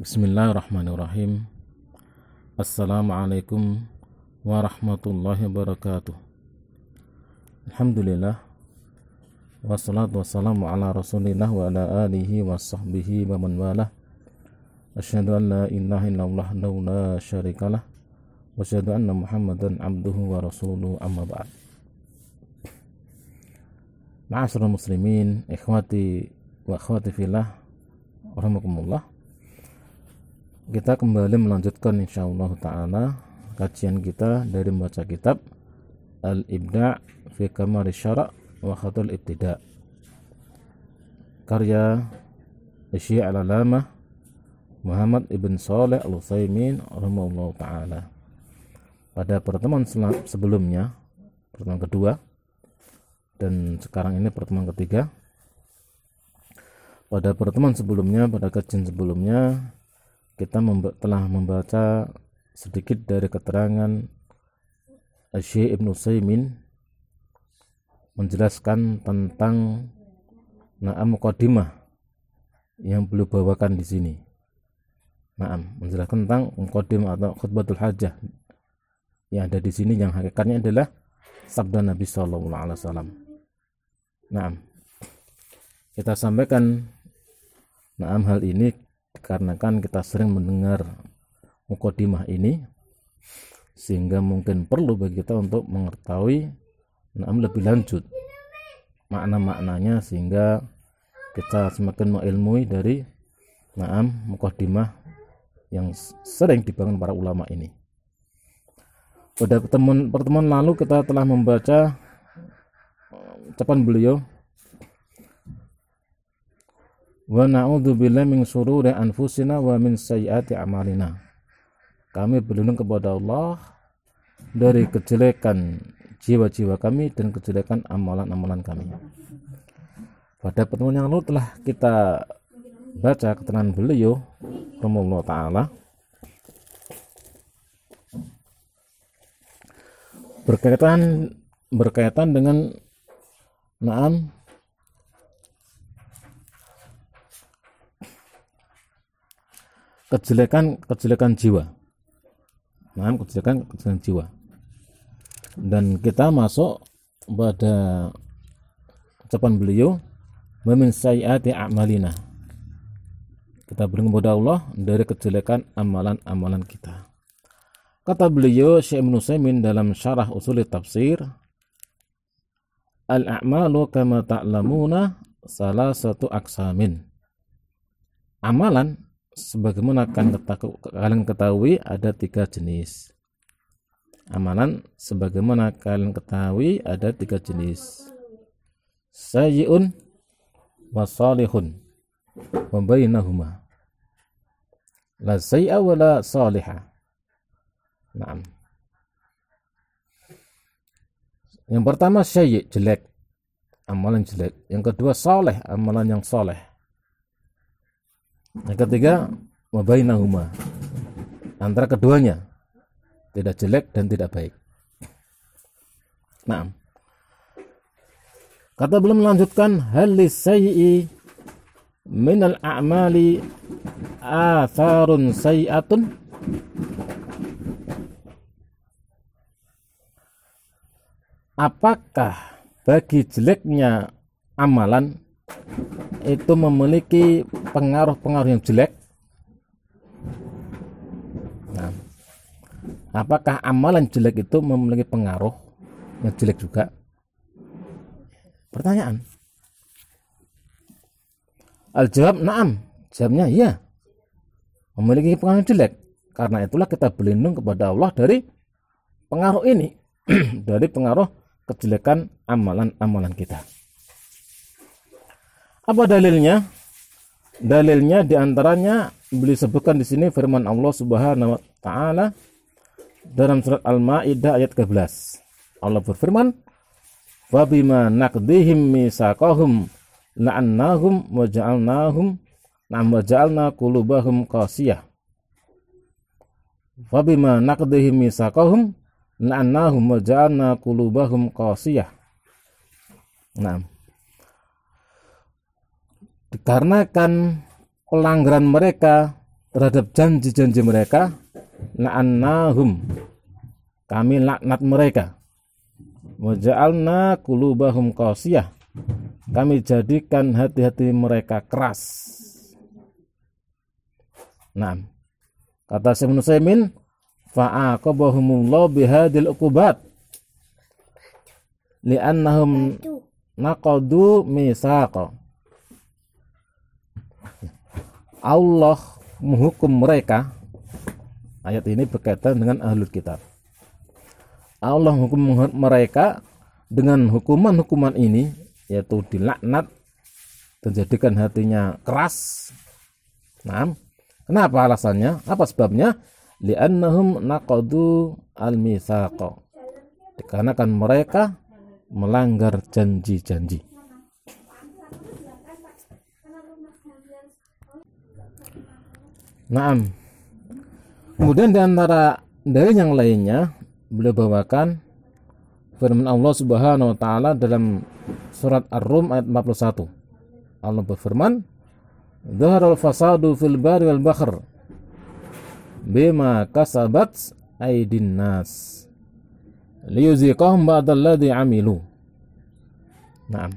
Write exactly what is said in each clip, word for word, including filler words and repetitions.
Bismillahirrahmanirrahim. Assalamualaikum warahmatullahi wabarakatuh. Alhamdulillah, wassalatu wassalamu ala rasulillah wa ala alihi wa sahbihi wa man walah. Asyhadu an la ilaha illallah wa la syarikalah, wa asyhadu anna muhammadan abduhu wa rasuluhu, amma ba'd. Ma'asyiral muslimin, ikhwati wa akhwati fillah, rahimakumullah. Kita kembali melanjutkan insyaallah ta'ala kajian kita dari membaca kitab Al-Ibda' fi Kamal Syara' wa Khatul Ibtida' karya Syekh Al-Alamah Muhammad Ibn Shalih Al-Utsaimin rahimahullah ta'ala. Pada pertemuan sebelumnya, pertemuan kedua, dan sekarang ini pertemuan ketiga. Pada pertemuan sebelumnya, pada kajian sebelumnya, kita memba- telah membaca sedikit dari keterangan Syekh Ibn Utsaimin menjelaskan tentang na'am muqaddimah yang beliau bawakan di sini. Na'am, menjelaskan tentang muqaddimah atau khutbatul hajah yang ada di sini, yang hakikatnya adalah sabda Nabi sallallahu alaihi wasallam. Na'am. Kita sampaikan na'am hal ini karena kan kita sering mendengar muqaddimah ini, sehingga mungkin perlu bagi kita untuk mengetahui na'am lebih lanjut makna-maknanya, sehingga kita semakin mengilmui dari na'am muqaddimah yang sering dibangun para ulama ini. Pada pertemuan, pertemuan lalu kita telah membaca ucapan beliau, wa na'udzubillahi min syururi anfusina wa min sayyiati a'malina. Kami berlindung kepada Allah dari kejelekan jiwa-jiwa kami dan kejelekan amalan-amalan kami. Pada pertemuan yang lalu telah kita baca keterangan beliau rahimahullah ta'ala berkaitan berkaitan dengan na'am kejelekan kejelekan jiwa. Nah, kejelekan kejelekan jiwa. Dan kita masuk pada ucapan beliau, wa min sayyiati a'malina. Kita berlindung kepada Allah dari kejelekan amalan-amalan kita. Kata beliau Syekh Ibn Utsaimin dalam syarah usul tafsir, al-a'malu kama ta'lamuna salah satu aksamin. Amalan sebagaimana kalian ketahui ada tiga jenis. Amalan sebagaimana kalian ketahui ada tiga jenis. Sayyi'un wa salihun wa bainahuma la sayyi'a wa la salihah. Naam. Yang pertama sayyi', jelek, amalan jelek. Yang kedua saleh, amalan yang saleh. Yang ketiga wabainahuma, antara keduanya tidak jelek dan tidak baik. Nah, kata belum melanjutkan, hal lisayyi minal a'mali atharun sayyi'atun. Apakah bagi jeleknya amalan itu memiliki pengaruh-pengaruh yang jelek? Nah, apakah amalan jelek itu memiliki pengaruh yang jelek juga? Pertanyaan. Al-jawab na'am. Jawabnya iya, memiliki pengaruh yang jelek. Karena itulah kita berlindung kepada Allah dari pengaruh ini, dari pengaruh kejelekan amalan-amalan kita. Apa dalilnya? Dalilnya diantaranya beliau sebutkan di sini firman Allah Subhanahu wa taala dalam surat Al-Maidah ayat tiga belas. Allah berfirman, "Wa bima naqdihim misaqahum la'annahum wa ja'alnahum nam wa ja'alna qulubahum qasiyah." Wa bima naqdihim misaqahum la'annahum wa ja'alna qulubahum qasiyah. Nah, dikarenakan pelanggaran mereka terhadap janji-janji mereka, la'annahum, kami laknat mereka, wa ja'alna qulubahum qasiyah, kami jadikan hati-hati mereka keras. Nah, kata Syekh Ibnu Utsaimin, fa'aqabahumullahu bihadil uqubat li'annahum naqadu mitsaqa. Allah menghukum mereka. Ayat ini berkaitan dengan ahlul kitab. Allah menghukum mereka dengan hukuman-hukuman ini, yaitu dilaknat dan jadikan hatinya keras. Nah, kenapa alasannya? Apa sebabnya? Li'annahum naqadu al-mitsaqa. Dikarenakan mereka melanggar janji-janji. Naam. Kemudian di antara dari yang lainnya beliau bawakan firman Allah Subhanahu wa taala dalam surat Ar-Rum ayat empat puluh satu. Allah berfirman, "Dhaharal fasadu fil barri wal bahr bima kasabat aydin nas liyuziqahum ba'dalladzi 'amilu." Naam.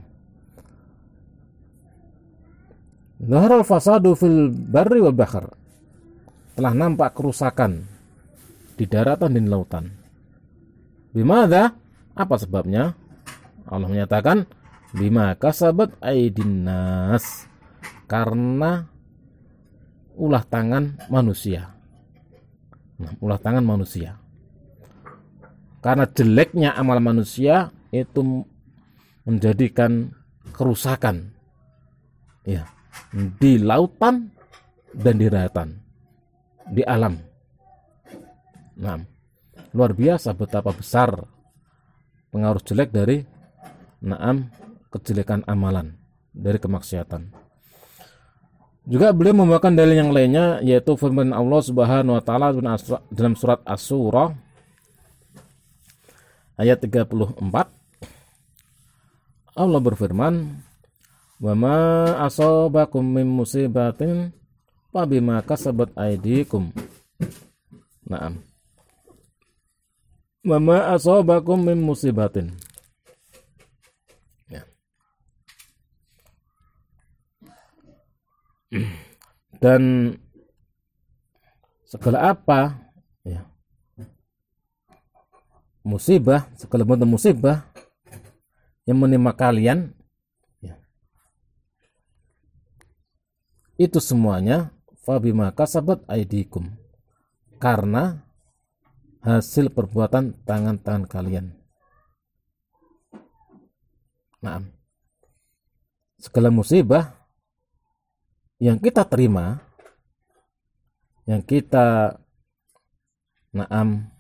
Dhaharal fasadu fil barri wal bahr. Telah nampak kerusakan di daratan dan di lautan. Bimada? Apa sebabnya? Allah menyatakan bima kasabat aydin nas, karena ulah tangan manusia. Nah, ulah tangan manusia. Karena jeleknya amal manusia itu menjadikan kerusakan, ya, di lautan dan di daratan, di alam. Nah, luar biasa betapa besar pengaruh jelek dari naam kejelekan amalan, dari kemaksiatan. Juga beliau membawakan dalil yang lainnya, yaitu firman Allah Subhanahu wa taala dalam surat Asy-Syura ayat tiga puluh empat. Allah berfirman, "Wa ma asabakum min musibatin fa bima kasabat aydikum." Naam. "Wa ma asabakum min musibatin." Ya. Dan segala apa, ya, musibah, segala bentuk musibah yang menimpa kalian, ya, itu semuanya fabima kasabat aidikum, karena hasil perbuatan tangan-tangan kalian. Nah, segala musibah yang kita terima, yang kita naam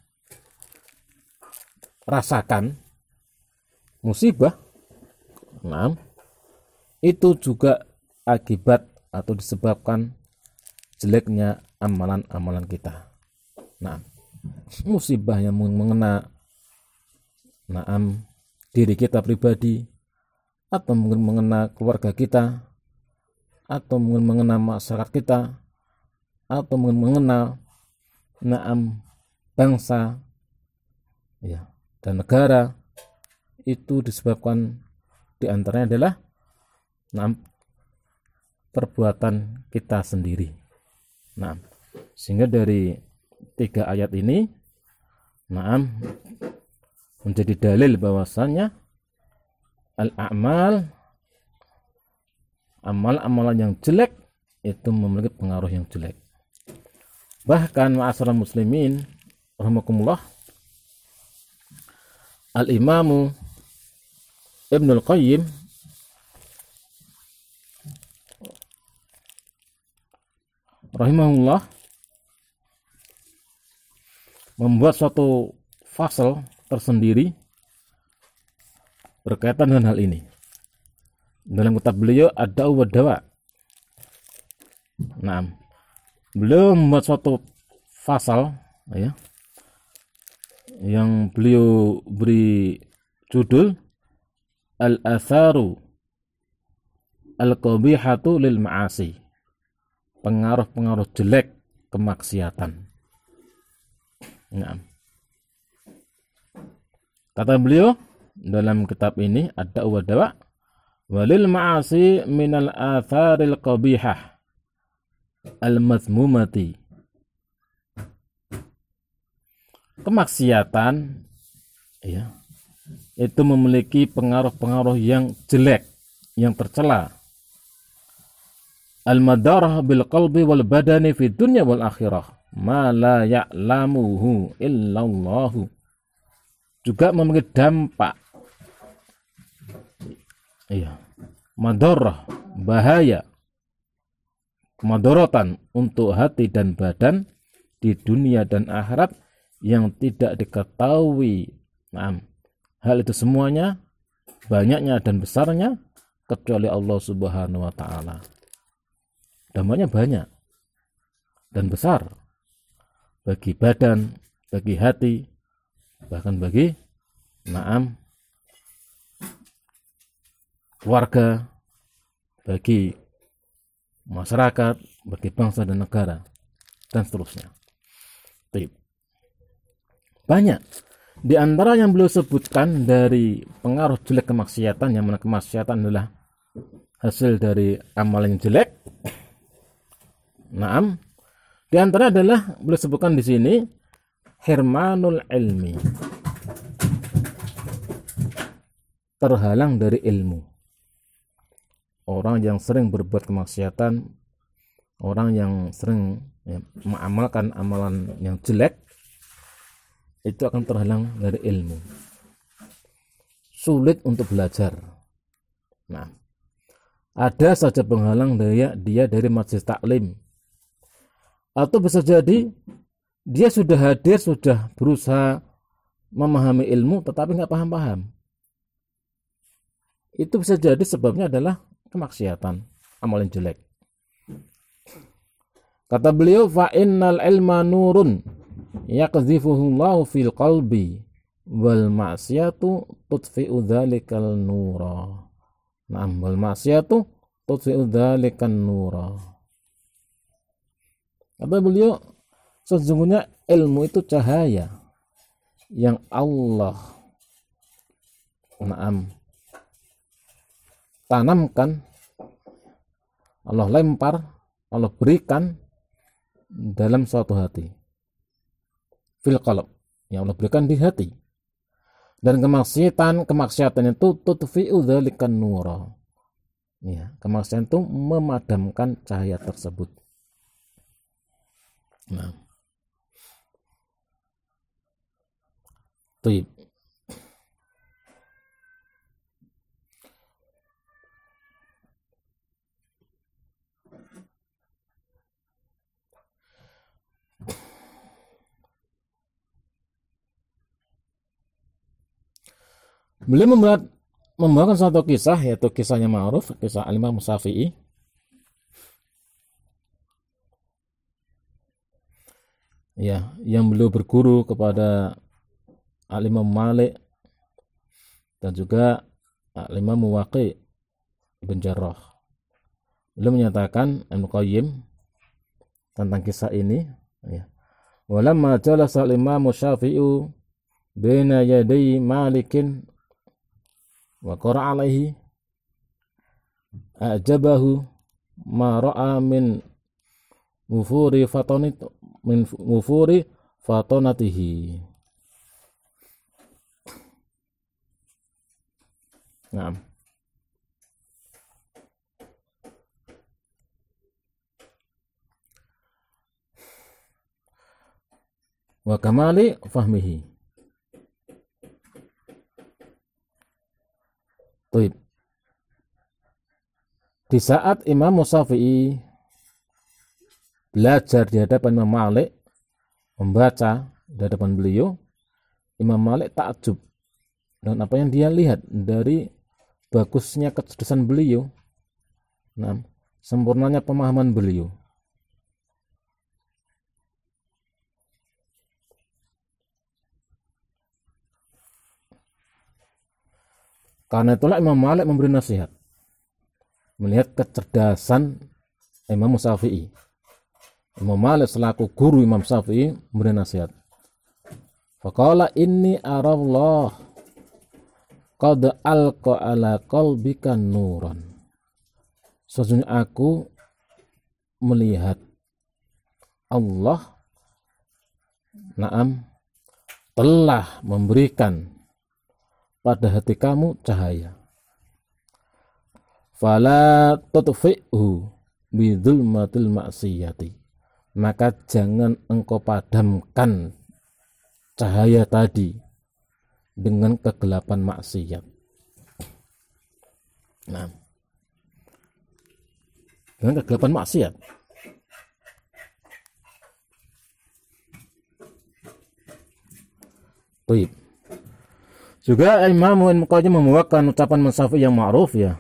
rasakan, musibah, naam, itu juga akibat atau disebabkan jeleknya amalan-amalan kita. Nah, musibah yang mengena naam diri kita pribadi, atau mungkin mengena keluarga kita, atau mungkin mengena masyarakat kita, atau mungkin mengena naam bangsa, ya, dan negara, itu disebabkan diantaranya adalah naam perbuatan kita sendiri. Nah, sehingga dari tiga ayat ini naam menjadi dalil bahwasannya al-a'mal, amal-amalan yang jelek itu memiliki pengaruh yang jelek. Bahkan ma'asyiral muslimin rahimakumullah, Al-Imamu Ibnul Qayyim rahimahullah membuat suatu fasal tersendiri berkaitan dengan hal ini. Dalam kitab beliau Ad-Da'u wa Dawa. Nah, beliau membuat suatu fasal, ya, yang beliau beri judul Al-Atharu Al-Qabihatu lil Ma'asi, pengaruh-pengaruh jelek kemaksiatan. Nah, kata beliau dalam kitab ini ada wadawa walil ma'asi minal atharil qabihah al-mazmumati. Kemaksiatan ya, itu memiliki pengaruh-pengaruh yang jelek, yang tercela. Al-madarah bil qalbi wal badani fi dunya wal akhirah ma la ya'lamuhu illallahu. Juga memiliki dampak iya, madarah, bahaya, kemadorotan untuk hati dan badan di dunia dan akhirat yang tidak diketahui. Nah, hal itu semuanya, banyaknya dan besarnya, kecuali Allah Subhanahu wa Ta'ala. Dampaknya banyak dan besar bagi badan, bagi hati, bahkan bagi naam keluarga, bagi masyarakat, bagi bangsa dan negara, dan seterusnya. Banyak di antara yang beliau sebutkan dari pengaruh jelek kemaksiatan, yang mana kemaksiatan adalah hasil dari amalan yang jelek. Naam, di antara adalah beliau sebutkan di sini hirmanul ilmi, terhalang dari ilmu. Orang yang sering berbuat kemaksiatan, orang yang sering ya, mengamalkan amalan yang jelek, itu akan terhalang dari ilmu. Sulit untuk belajar. Nah, ada saja penghalang dia, dia dari majelis taklim. Atau bisa jadi dia sudah hadir, sudah berusaha memahami ilmu, tetapi nggak paham-paham. Itu bisa jadi sebabnya adalah kemaksiatan, amalan jelek. Kata beliau, fa innal ilma nurun yaqdhifuhu Allahu fil qalbi wal ma'siyatu tudfi'u dzalikal nura. Naam, wal ma'siyatu tudfi'u dzalikan nura. Kata beliau, sesungguhnya ilmu itu cahaya yang Allah naam tanamkan, Allah lempar, Allah berikan dalam suatu hati. Fil qalb, yang Allah berikan di hati. Dan kemaksiatan, kemaksiatan itu tudfi'u dzalikan nura. Ya, kemaksiatan itu memadamkan cahaya tersebut. Nah. Tuh. Beliau membuat membawakan satu kisah, yaitu kisahnya ma'ruf, kisah Al-Imam Syafi'i. Ya, yang beliau berguru kepada Al-Imam Malik dan juga Al-Imam Waqi' bin Jarrah. Beliau menyatakan, Ibnu Qayyim, tentang kisah ini, ya. Walamma jalasa al-Imam Syafi'i baina yaday Malikin wa qara alaihi ajabahu ma ra'a min mufuri fatonit min mufuri fatonatihi. Naam. Wa kamali fahmihi. Tuh. Di saat Imam Syafi'i belajar di hadapan Imam Malik, membaca di hadapan beliau, Imam Malik takjub dengan apa yang dia lihat dari bagusnya kecerdasan beliau, nah, sempurnanya pemahaman beliau. Karena itulah Imam Malik memberi nasihat melihat kecerdasan Imam Syafi'i. Imam Malik selaku guru Imam Syafi'i memberi nasihat. Faqala inni arallah qad alqa ala qalbika nuran. Sesungguhnya aku melihat Allah Naam telah memberikan pada hati kamu cahaya. Fala tutfi'hu bidzulmatil maksiyati. Maka jangan engkau padamkan cahaya tadi dengan kegelapan maksiat. Nah, dengan kegelapan maksiat. Baik. Juga Imam Ibnu Qayyim membawakan ucapan Syafi'i yang ma'ruf ya.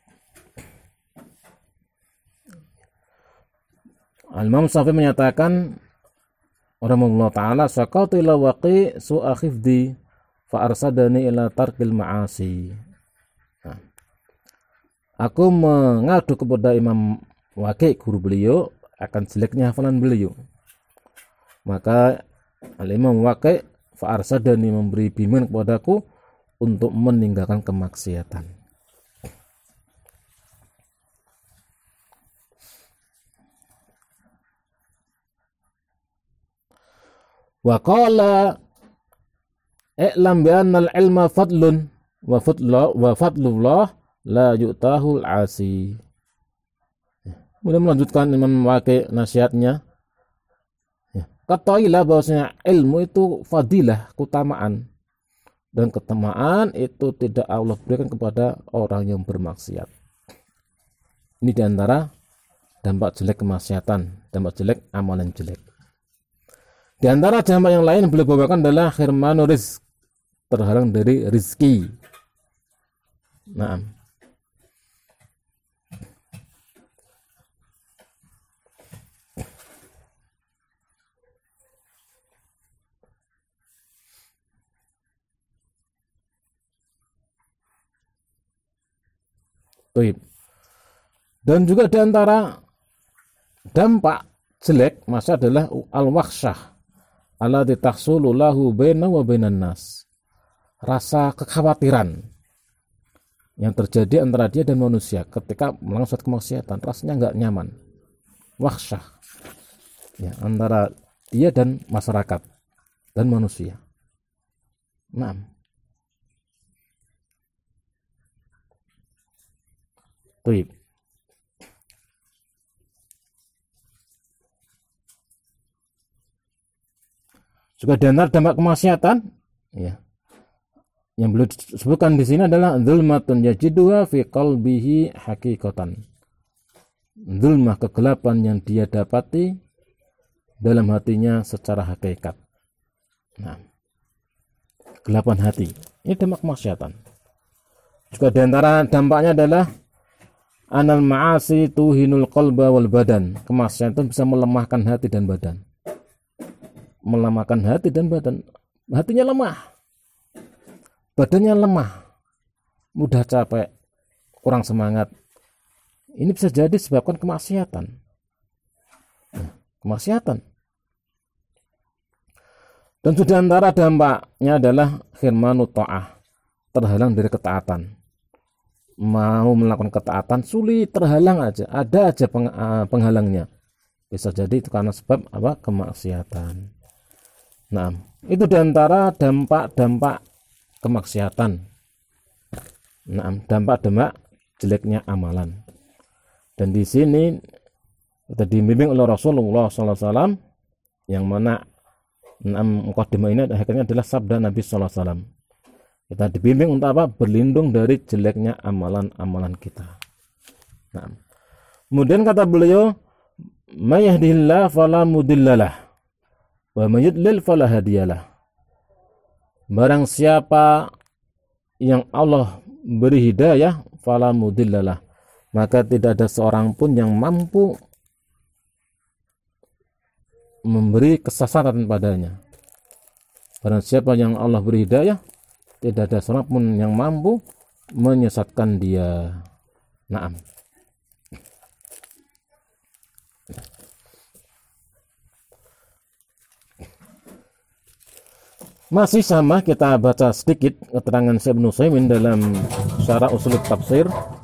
Imam Syafi'i menyatakan rahimahullah taala saqatu ila waqi su'a khifdi fa arsadani ila tarkil ma'asi. Nah, aku mengadu kepada Imam Waqi guru beliau akan jeleknya hafalan beliau. Maka Al-Imam Waqi fa arsadani memberi bimbingan kepadaku untuk meninggalkan kemaksiatan. Wa qala i'lam bi anna al-ilma fadlun wa fadlu wa fadlullah la yu'tahu al-asi. Kemudian melanjutkan Imam Waqi nasihatnya. Ketahuilah bahwasanya ilmu itu fadilah, keutamaan. Dan keutamaan itu tidak Allah berikan kepada orang yang bermaksiat. Ini diantara dampak jelek kemaksiatan, dampak jelek amalan jelek. Di antara dampak yang lain yang boleh bawakan adalah khirmanu rizq, terhalang dari rizki. Nah, dan juga di antara dampak jelek masa adalah al-wakhsyah allati tahsulu lahu baina wa bainan nas. Rasa kekhawatiran yang terjadi antara dia dan manusia ketika melakukan suatu kemaksiatan, rasanya enggak nyaman. Wakhsyah ya, antara dia dan masyarakat dan manusia. Nah, Baik. Juga di antara dampak kemaksiatan ya, yang belum disebutkan di sini adalah zulmatun yajiduha fi qalbihi haqiqatan. Zulmah, kegelapan yang dia dapati dalam hatinya secara hakikat. Nah, kegelapan hati. Ini dampak kemaksiatan. Juga di antara dampaknya adalah anal ma'asi tuhinul qalba wal badan. Kemaksiatan bisa melemahkan hati dan badan. Melemahkan hati dan badan. Hatinya lemah, badannya lemah, mudah capek, kurang semangat. Ini bisa jadi disebabkan kemaksiatan. Nah, kemaksiatan. Dan sudah antara dampaknya adalah khirmanu ta'ah, terhalang dari ketaatan. Mau melakukan ketaatan sulit, terhalang aja, ada aja penghalangnya. Bisa jadi itu karena sebab apa? Kemaksiatan. Nah, itu diantara dampak-dampak kemaksiatan. Nah, dampak-dampak jeleknya amalan. Dan di sini kita dibimbing oleh Rasulullah sallallahu alaihi wasallam, yang mana enam mukadimah ini akhirnya adalah sabda Nabi sallallahu alaihi wasallam. Kita dibimbing untuk apa? Berlindung dari jeleknya amalan-amalan kita. Nah, kemudian kata beliau, "May yahdihillahu fala mudhillalah, wa may yudlil fala hadiyalah." Barang siapa yang Allah beri hidayah, fala mudhillalah, maka tidak ada seorang pun yang mampu memberi kesesatan padanya. Barang siapa yang Allah beri hidayah, tidak ada seorang pun yang mampu menyesatkan dia. Naam. Masih sama, kita baca sedikit keterangan Syekh Ibnu Utsaimin dalam Syarah Ushul Tafsir.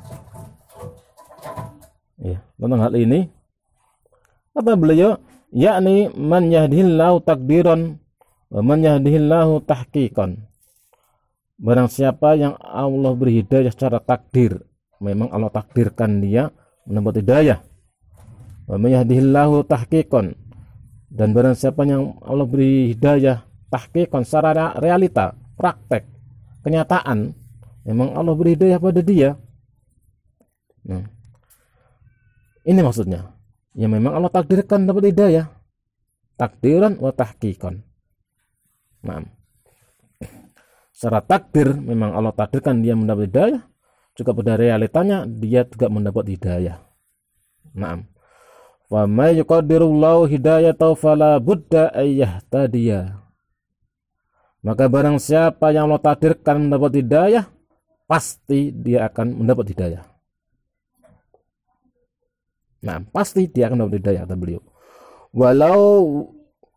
Ya, tentang hal ini kata beliau, yakni man yahdihillahu takdiran wa man yahdihillahu tahqiqan. Barang siapa yang Allah beri hidayah secara takdir, memang Allah takdirkan dia mendapat hidayah. Wa man yahdihillahu tahqiqan, dan barang siapa yang Allah beri hidayah tahqiqan secara realita, praktek, kenyataan, memang Allah beri hidayah pada dia. Nah, ini maksudnya, ya memang Allah takdirkan dapat hidayah, takdiran wa tahqiqan. Nah, secara takdir memang Allah takdirkan dia mendapat hidayah, juga pada realitanya dia juga mendapat hidayah. Nah, wa may yuqaddirullahu hidayatahu fala budda ayyahtadiya. Maka barang siapa yang Allah takdirkan mendapat hidayah, pasti dia akan mendapat hidayah. Nah, pasti dia akan mendapat hidayah, kata beliau. Walau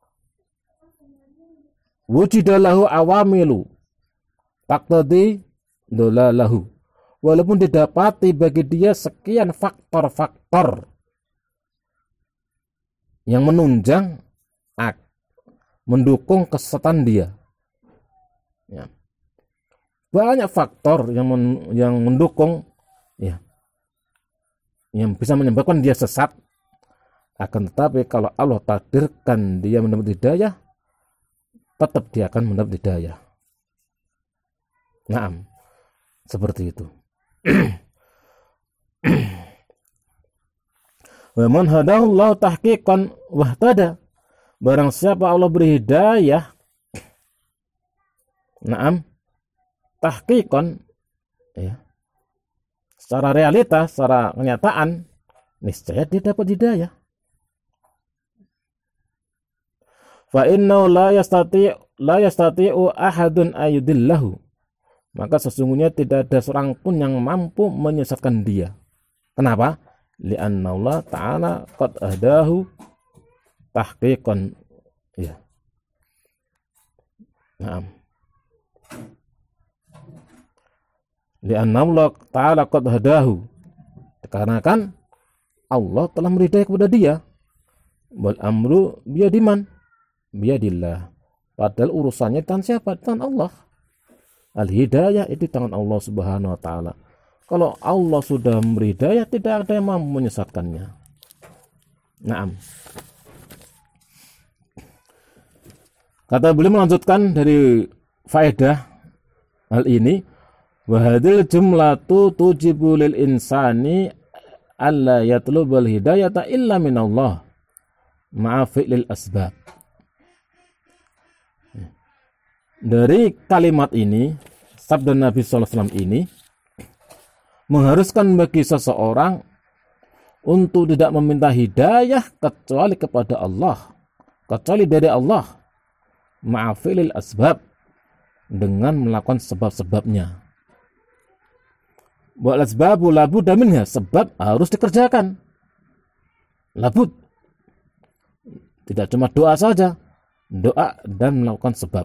wujidalahu awamilu taqtadi dolalahu. Walaupun didapati bagi dia sekian faktor-faktor yang menunjang, mendukung kesesatan dia. Ya. Banyak faktor yang men, yang mendukung, ya, yang bisa menyebabkan dia sesat. Akan tetapi kalau Allah takdirkan dia mendapat hidayah, tetap dia akan mendapat hidayah. Naam, seperti itu. Wa man hadahullahu tahqiqan wahtada. Barang siapa Allah beri hidayah, naam, tahqiqan, ya, secara realita, secara kenyataan, niscaya dia dapat hidayah. Fa innahu la yastati' la yastati'u ahadun ayudillahu. Maka sesungguhnya tidak ada seorang pun yang mampu menyesatkan dia. Kenapa? Li'anna Allah Ta'ala qad ahdahu tahqiqan. Ya. Naam. Li'anna Allah Ta'ala qad ahdahu. Karena kan Allah telah memberi hidayah kepada dia. Wal amru biyadiman, biyadillah. Padahal urusannya tangan siapa? Tangan Allah. Al-hidayah itu tangan Allah Subhanahu wa taala. Kalau Allah sudah memberi hidayah, tidak ada yang mampu menyesatkannya. Naam. Kata beliau melanjutkan dari faedah hal ini, wa hadhil jumlatu tujibu lil insani alla yatlubal hidayata illa min Allah ma'a fi'lil asbab. Dari kalimat ini, sabda Nabi shallallahu alaihi wasallam ini mengharuskan bagi seseorang untuk tidak meminta hidayah kecuali kepada Allah, kecuali dari Allah, ma'afilil asbab, dengan melakukan sebab-sebabnya. Wal asbabu labudda minha, sebab harus dikerjakan. Labud, tidak cuma doa saja, doa dan melakukan sebab.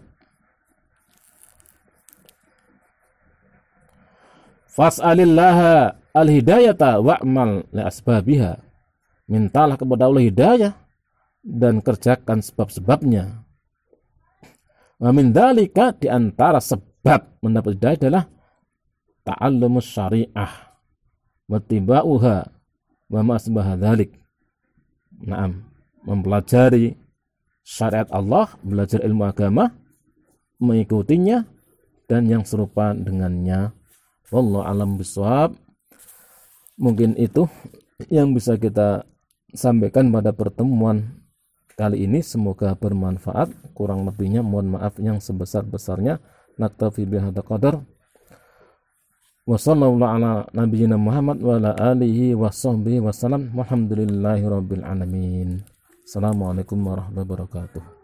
Fas'alillaha al-hidayata wa'mal li asbabiha. Mintalah kepada Allah hidayah dan kerjakan sebab-sebabnya. Wa min dzalika, di antara sebab mendapat hidayah adalah ta'allumus syari'ah wa tibauha wa ma asbaha dzalik. Naam, mempelajari syariat Allah, belajar ilmu agama, mengikutinya dan yang serupa dengannya. Wallahu a'lam bishawab. Mungkin itu yang bisa kita sampaikan pada pertemuan kali ini. Semoga bermanfaat. Kurang lebihnya mohon maaf yang sebesar-besarnya. Naktafi bihadza qadar. Wa sallallahu ala nabiyyina Muhammad wa ala alihi wa sahbihi wasallam. Walhamdulillahi rabbil alamin. Assalamualaikum warahmatullahi wabarakatuh.